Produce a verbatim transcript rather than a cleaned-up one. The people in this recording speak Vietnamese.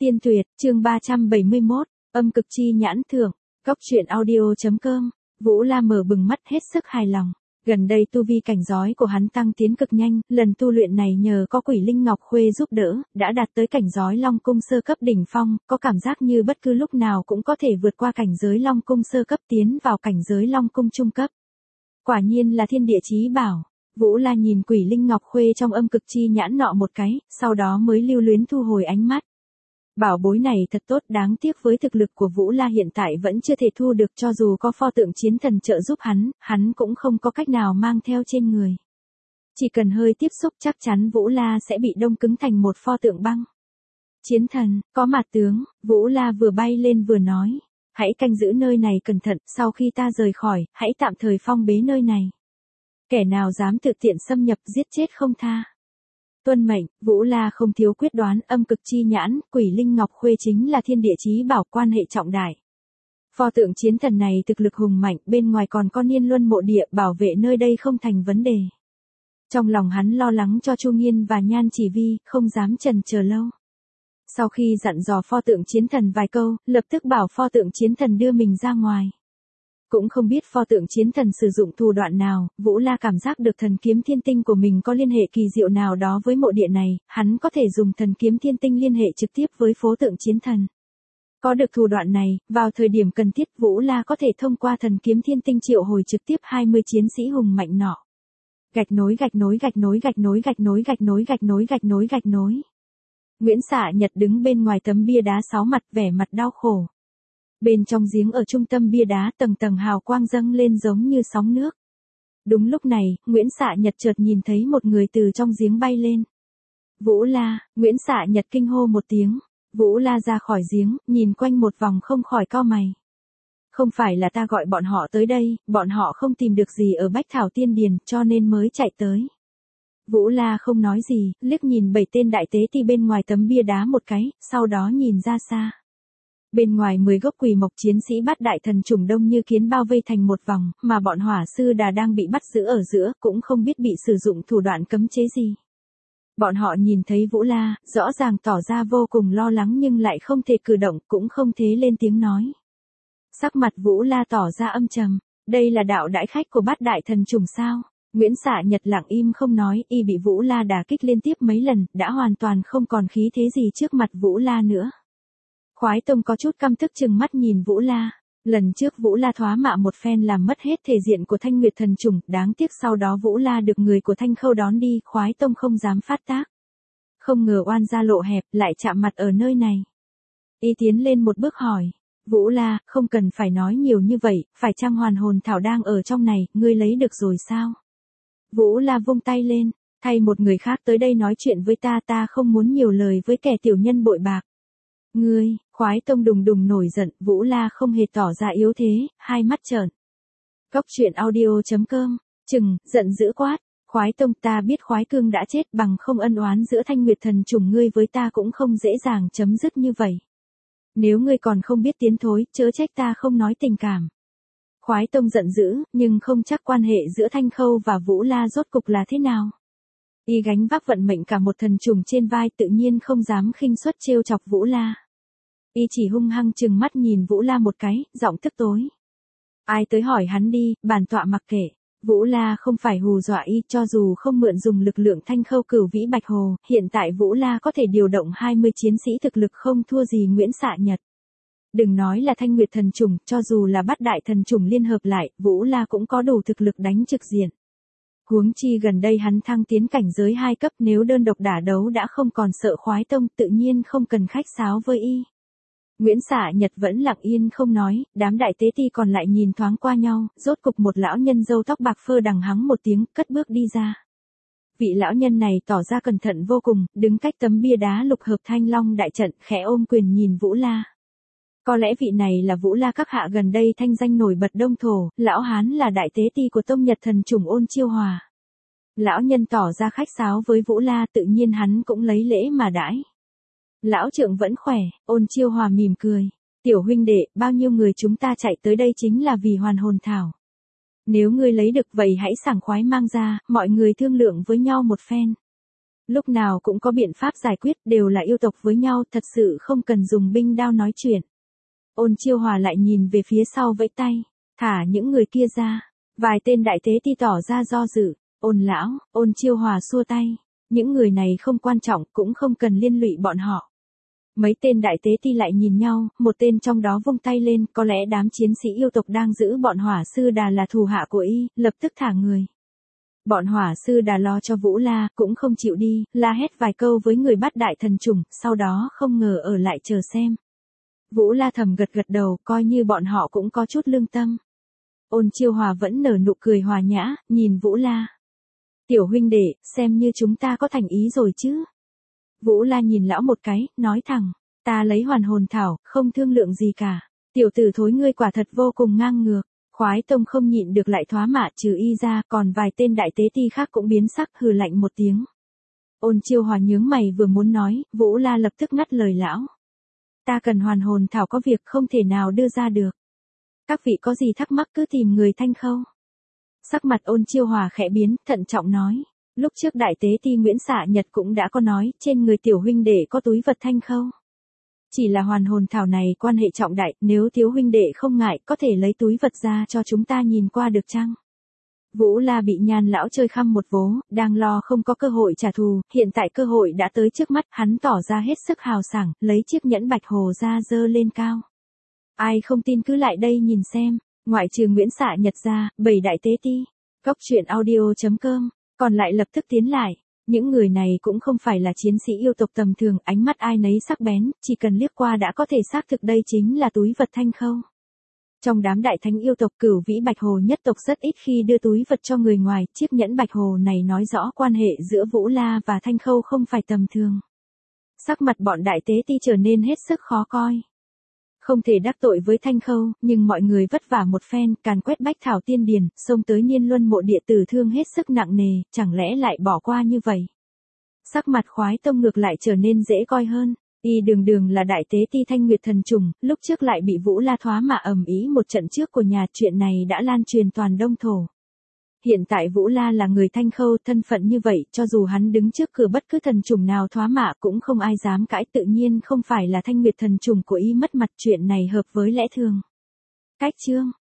Tiên tuyệt, chương ba trăm bảy mươi mốt, âm cực chi nhãn thưởng, Cốc truyện audio.com, Vũ La mở bừng mắt hết sức hài lòng. Gần đây tu vi cảnh giới của hắn tăng tiến cực nhanh, lần tu luyện này nhờ có Quỷ Linh Ngọc Khuê giúp đỡ, đã đạt tới cảnh giới Long Cung sơ cấp đỉnh phong, có cảm giác như bất cứ lúc nào cũng có thể vượt qua cảnh giới Long Cung sơ cấp tiến vào cảnh giới Long Cung trung cấp. Quả nhiên là thiên địa chí bảo. Vũ La nhìn Quỷ Linh Ngọc Khuê trong âm cực chi nhãn nọ một cái, sau đó mới lưu luyến thu hồi ánh mắt. Bảo bối này thật tốt, đáng tiếc với thực lực của Vũ La hiện tại vẫn chưa thể thu được, cho dù có pho tượng chiến thần trợ giúp hắn, hắn cũng không có cách nào mang theo trên người. Chỉ cần hơi tiếp xúc chắc chắn Vũ La sẽ bị đông cứng thành một pho tượng băng. Chiến thần, có mặt tướng, Vũ La vừa bay lên vừa nói. Hãy canh giữ nơi này cẩn thận, sau khi ta rời khỏi, hãy tạm thời phong bế nơi này. Kẻ nào dám tự tiện xâm nhập giết chết không tha. Tuân mệnh, Vũ La không thiếu quyết đoán, âm cực chi nhãn, Quỷ Linh Ngọc Khuê chính là thiên địa chí bảo, quan hệ trọng đại. Pho tượng chiến thần này thực lực hùng mạnh, bên ngoài còn có Niên Luân mộ địa, bảo vệ nơi đây không thành vấn đề. Trong lòng hắn lo lắng cho Chu Nghiên và Nhan Chỉ Vi, không dám chần chờ lâu. Sau khi dặn dò pho tượng chiến thần vài câu, lập tức bảo pho tượng chiến thần đưa mình ra ngoài. Cũng không biết pho tượng chiến thần sử dụng thủ đoạn nào, Vũ La cảm giác được thần kiếm thiên tinh của mình có liên hệ kỳ diệu nào đó với mộ địa này, hắn có thể dùng thần kiếm thiên tinh liên hệ trực tiếp với pho tượng chiến thần. Có được thủ đoạn này, vào thời điểm cần thiết Vũ La có thể thông qua thần kiếm thiên tinh triệu hồi trực tiếp hai mươi chiến sĩ hùng mạnh nọ. Gạch nối gạch nối gạch nối gạch nối gạch nối gạch nối gạch nối gạch nối gạch nối. Nguyễn Xạ Nhật đứng bên ngoài tấm bia đá sáu mặt, vẻ mặt đau khổ. Bên trong giếng ở trung tâm bia đá tầng tầng hào quang dâng lên giống như sóng nước. Đúng lúc này, Nguyễn Xạ Nhật chợt nhìn thấy một người từ trong giếng bay lên. Vũ La, Nguyễn Xạ Nhật kinh hô một tiếng. Vũ La ra khỏi giếng, nhìn quanh một vòng không khỏi cau mày. Không phải là ta gọi bọn họ tới đây, bọn họ không tìm được gì ở Bách Thảo Tiên Điền, cho nên mới chạy tới. Vũ La không nói gì, liếc nhìn bảy tên đại tế ti bên ngoài tấm bia đá một cái, sau đó nhìn ra xa. Bên ngoài mười gốc quỷ mộc chiến sĩ bát đại thần trùng đông như kiến bao vây thành một vòng, mà bọn hỏa sư đà đang bị bắt giữ ở giữa, cũng không biết bị sử dụng thủ đoạn cấm chế gì. Bọn họ nhìn thấy Vũ La, rõ ràng tỏ ra vô cùng lo lắng nhưng lại không thể cử động, cũng không thể lên tiếng nói. Sắc mặt Vũ La tỏ ra âm trầm, đây là đạo đãi khách của bát đại thần trùng sao? Nguyễn Xạ Nhật lặng im không nói, y bị Vũ La đả kích liên tiếp mấy lần, đã hoàn toàn không còn khí thế gì trước mặt Vũ La nữa. Khoái Tông có chút căm tức chừng mắt nhìn Vũ La. Lần trước Vũ La thoá mạ một phen làm mất hết thể diện của Thanh Nguyệt thần trùng, đáng tiếc sau đó Vũ La được người của Thanh Khâu đón đi, Khoái Tông không dám phát tác. Không ngờ oan gia lộ hẹp, lại chạm mặt ở nơi này. Y tiến lên một bước hỏi. Vũ La, không cần phải nói nhiều như vậy, phải chăng hoàn hồn thảo đang ở trong này, ngươi lấy được rồi sao? Vũ La vung tay lên, thay một người khác tới đây nói chuyện với ta, ta không muốn nhiều lời với kẻ tiểu nhân bội bạc. Ngươi, Khoái Tông đùng đùng nổi giận, Vũ La không hề tỏ ra yếu thế, hai mắt trợn. Cốc truyện audio.com, chừng, giận dữ quát, Khoái Tông, ta biết Khoái Cương đã chết, bằng không ân oán giữa Thanh Nguyệt thần trùng ngươi với ta cũng không dễ dàng chấm dứt như vậy. Nếu ngươi còn không biết tiến thối, chớ trách ta không nói tình cảm. Khoái Tông giận dữ, nhưng không chắc quan hệ giữa Thanh Khâu và Vũ La rốt cục là thế nào. Y gánh vác vận mệnh cả một thần trùng trên vai, tự nhiên không dám khinh suất trêu chọc Vũ La. Y chỉ hung hăng trừng mắt nhìn Vũ La một cái, giọng tức tối. Ai tới hỏi hắn đi, bản tọa mặc kệ. Vũ La không phải hù dọa Y, cho dù không mượn dùng lực lượng Thanh Khâu Cửu Vĩ Bạch Hồ, hiện tại Vũ La có thể điều động hai mươi chiến sĩ thực lực không thua gì Nguyễn Xạ Nhật. Đừng nói là Thanh Nguyệt thần trùng, cho dù là bát đại thần trùng liên hợp lại, Vũ La cũng có đủ thực lực đánh trực diện. Huống chi gần đây hắn thăng tiến cảnh giới hai cấp, nếu đơn độc đả đấu đã không còn sợ Khoái Tông, tự nhiên không cần khách sáo với Y. Nguyễn Xạ Nhật vẫn lặng yên không nói, đám đại tế ti còn lại nhìn thoáng qua nhau, rốt cục một lão nhân râu tóc bạc phơ đằng hắng một tiếng, cất bước đi ra. Vị lão nhân này tỏ ra cẩn thận vô cùng, đứng cách tấm bia đá lục hợp Thanh Long đại trận, khẽ ôm quyền nhìn Vũ La. Có lẽ vị này là Vũ La các hạ gần đây thanh danh nổi bật Đông Thổ, lão hán là đại tế ti của tông Nhật thần trùng Ôn Chiêu Hòa. Lão nhân tỏ ra khách sáo với Vũ La, tự nhiên hắn cũng lấy lễ mà đãi. Lão trượng vẫn khỏe, Ôn Chiêu Hòa mỉm cười. Tiểu huynh đệ, bao nhiêu người chúng ta chạy tới đây chính là vì hoàn hồn thảo. Nếu ngươi lấy được vậy hãy sảng khoái mang ra, mọi người thương lượng với nhau một phen. Lúc nào cũng có biện pháp giải quyết, đều là yêu tộc với nhau, thật sự không cần dùng binh đao nói chuyện. Ôn Chiêu Hòa lại nhìn về phía sau vẫy tay, thả những người kia ra. Vài tên đại tế ti tỏ ra do dự. Ôn lão, Ôn Chiêu Hòa xua tay. Những người này không quan trọng, cũng không cần liên lụy bọn họ. Mấy tên đại tế ti lại nhìn nhau, một tên trong đó vung tay lên, có lẽ đám chiến sĩ yêu tộc đang giữ bọn hỏa sư đà là thù hạ của y, lập tức thả người. Bọn hỏa sư đà lo cho Vũ La, cũng không chịu đi, la hét vài câu với người bắt đại thần trùng, sau đó không ngờ ở lại chờ xem. Vũ La thầm gật gật đầu, coi như bọn họ cũng có chút lương tâm. Ôn Chiêu Hòa vẫn nở nụ cười hòa nhã, nhìn Vũ La. Tiểu huynh đệ, xem như chúng ta có thành ý rồi chứ. Vũ La nhìn lão một cái, nói thẳng, ta lấy hoàn hồn thảo, không thương lượng gì cả. Tiểu tử thối ngươi quả thật vô cùng ngang ngược. Khoái Tông không nhịn được lại thoá mạ trừ y ra, còn vài tên đại tế ti khác cũng biến sắc hừ lạnh một tiếng. Ôn Chiêu Hòa nhướng mày vừa muốn nói, Vũ La lập tức ngắt lời lão. Ta cần hoàn hồn thảo có việc không thể nào đưa ra được. Các vị có gì thắc mắc cứ tìm người Thanh Khâu. Sắc mặt Ôn Chiêu Hòa khẽ biến, thận trọng nói. Lúc trước đại tế ti Nguyễn Xạ Nhật cũng đã có nói, trên người tiểu huynh đệ có túi vật Thanh Khâu. Chỉ là hoàn hồn thảo này quan hệ trọng đại, nếu thiếu huynh đệ không ngại, có thể lấy túi vật ra cho chúng ta nhìn qua được chăng? Vũ La bị Nhan lão chơi khăm một vố, đang lo không có cơ hội trả thù, hiện tại cơ hội đã tới trước mắt, hắn tỏ ra hết sức hào sảng, lấy chiếc nhẫn bạch hồ ra giơ lên cao. Ai không tin cứ lại đây nhìn xem, ngoại trừ Nguyễn Xạ Nhật ra, bảy đại tế ti. Góc truyện audio chấm com, còn lại lập tức tiến lại. Những người này cũng không phải là chiến sĩ yêu tộc tầm thường, ánh mắt ai nấy sắc bén, chỉ cần liếc qua đã có thể xác thực đây chính là túi vật Thanh Khâu. Trong đám đại thánh yêu tộc Cửu Vĩ Bạch Hồ nhất tộc rất ít khi đưa túi vật cho người ngoài, chiếc nhẫn Bạch Hồ này nói rõ quan hệ giữa Vũ La và Thanh Khâu không phải tầm thường. Sắc mặt bọn đại tế ti trở nên hết sức khó coi. Không thể đắc tội với Thanh Khâu, nhưng mọi người vất vả một phen, càn quét bách thảo tiên điền, xông tới Niên Luân mộ địa tử thương hết sức nặng nề, chẳng lẽ lại bỏ qua như vậy. Sắc mặt Khoái Tông ngược lại trở nên dễ coi hơn. Y đường đường là đại tế ti Thanh Nguyệt thần trùng, lúc trước lại bị Vũ La thoá mạ ầm ĩ một trận trước của nhà, chuyện này đã lan truyền toàn Đông Thổ. Hiện tại Vũ La là người Thanh Khâu, thân phận như vậy, cho dù hắn đứng trước cửa bất cứ thần trùng nào thoá mạ cũng không ai dám cãi, tự nhiên không phải là Thanh Nguyệt thần trùng của y mất mặt, chuyện này hợp với lẽ thường. Cách chương